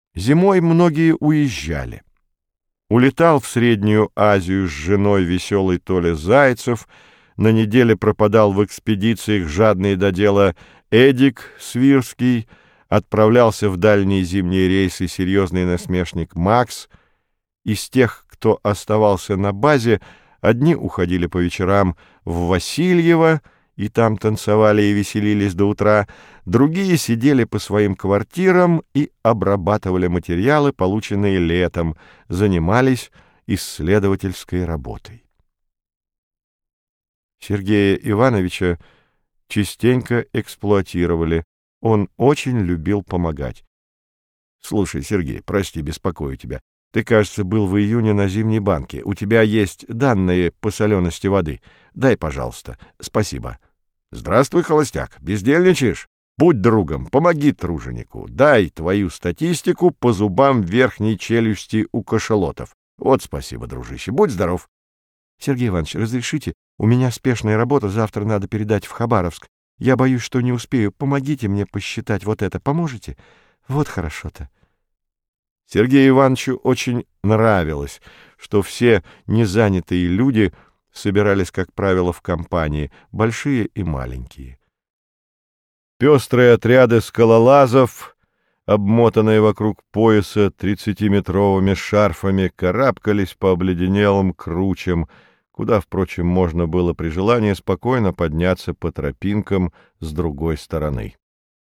Зимой многие уезжали. Улетал в Среднюю Азию с женой веселый Толя Зайцев, на неделе пропадал в экспедициях жадный до дела Эдик Свирский, отправлялся в дальние зимние рейсы серьезный насмешник Макс. Из тех, кто оставался на базе, одни уходили по вечерам в Васильево, и там танцевали и веселились до утра, другие сидели по своим квартирам и обрабатывали материалы, полученные летом, занимались исследовательской работой. Сергея Ивановича частенько эксплуатировали, он очень любил помогать. «Слушай, Сергей, прости, беспокою тебя. Ты, кажется, был в июне на зимней банке. У тебя есть данные по солености воды. Дай, пожалуйста. Спасибо». «Здравствуй, холостяк. Бездельничаешь? Будь другом, помоги труженику. Дай твою статистику по зубам верхней челюсти у кашалотов. Вот спасибо, дружище. Будь здоров». «Сергей Иванович, разрешите? У меня спешная работа, завтра надо передать в Хабаровск. Я боюсь, что не успею. Помогите мне посчитать вот это. Поможете? Вот хорошо-то». Сергею Ивановичу очень нравилось, что все незанятые люди собирались, как правило, в компании, большие и маленькие. Пестрые отряды скалолазов, обмотанные вокруг пояса 30-метровыми шарфами, карабкались по обледенелым кручам, куда, впрочем, можно было при желании спокойно подняться по тропинкам с другой стороны.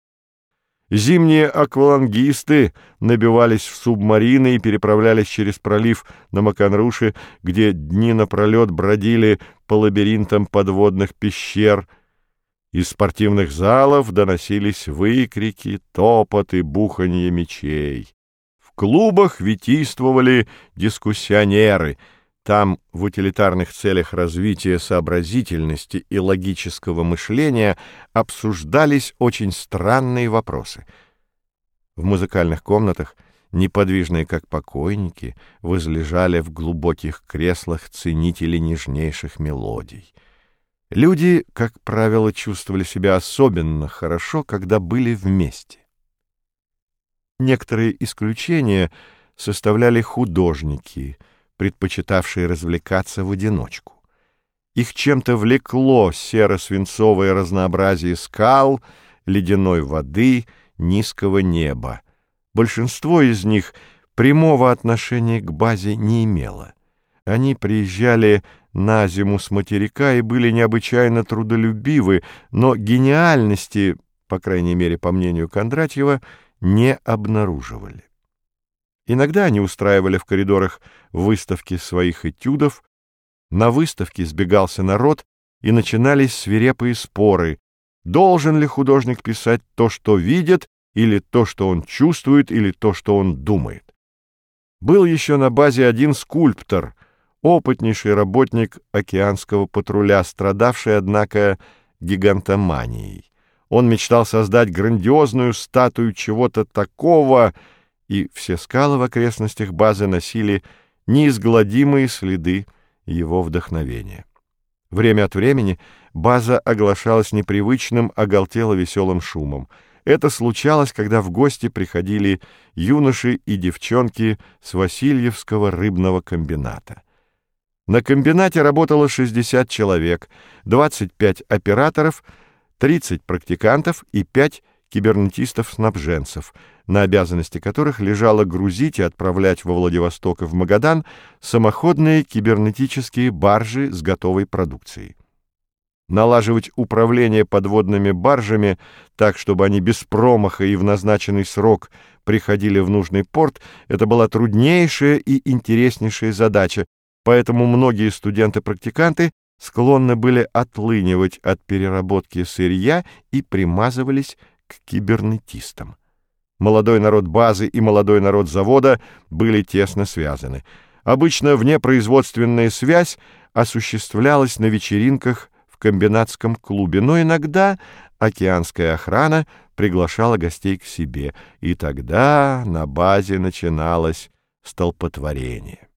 Зимние аквалангисты набивались в субмарины и переправлялись через пролив на Маканруши, где дни напролет бродили по лабиринтам подводных пещер. Из спортивных залов доносились выкрики, топот и буханье мечей. В клубах витийствовали дискуссионеры. Там в утилитарных целях развития сообразительности и логического мышления обсуждались очень странные вопросы. В музыкальных комнатах, неподвижные как покойники, возлежали в глубоких креслах ценители нежнейших мелодий. Люди, как правило, чувствовали себя особенно хорошо, когда были вместе. Некоторые исключения составляли художники, предпочитавшие развлекаться в одиночку. Их чем-то влекло серо-свинцовое разнообразие скал, ледяной воды, низкого неба. Большинство из них прямого отношения к базе не имело. Они приезжали на зиму с материка и были необычайно трудолюбивы, но гениальности, по крайней мере, по мнению Кондратьева, не обнаруживали. Иногда они устраивали в коридорах выставки своих этюдов, на выставке сбегался народ, и начинались свирепые споры, должен ли художник писать то, что видит, или то, что он чувствует, или то, что он думает. Был еще на базе один скульптор, опытнейший работник океанского патруля, страдавший, однако, гигантоманией. Он мечтал создать грандиозную статую чего-то такого, и все скалы в окрестностях базы носили неизгладимые следы его вдохновения. Время от времени база оглашалась непривычным, оголтело-веселым шумом. Это случалось, когда в гости приходили юноши и девчонки с Васильевского рыбного комбината. На комбинате работало 60 человек, 25 операторов, 30 практикантов и 5 кибернетистов-снабженцев, на обязанности которых лежало грузить и отправлять во Владивосток и в Магадан самоходные кибернетические баржи с готовой продукцией. Налаживать управление подводными баржами так, чтобы они без промаха и в назначенный срок приходили в нужный порт, это была труднейшая и интереснейшая задача, поэтому многие студенты-практиканты склонны были отлынивать от переработки сырья и примазывались к кибернетистам. Молодой народ базы и молодой народ завода были тесно связаны. Обычно внепроизводственная связь осуществлялась на вечеринках в комбинатском клубе, но иногда океанская охрана приглашала гостей к себе, и тогда на базе начиналось столпотворение.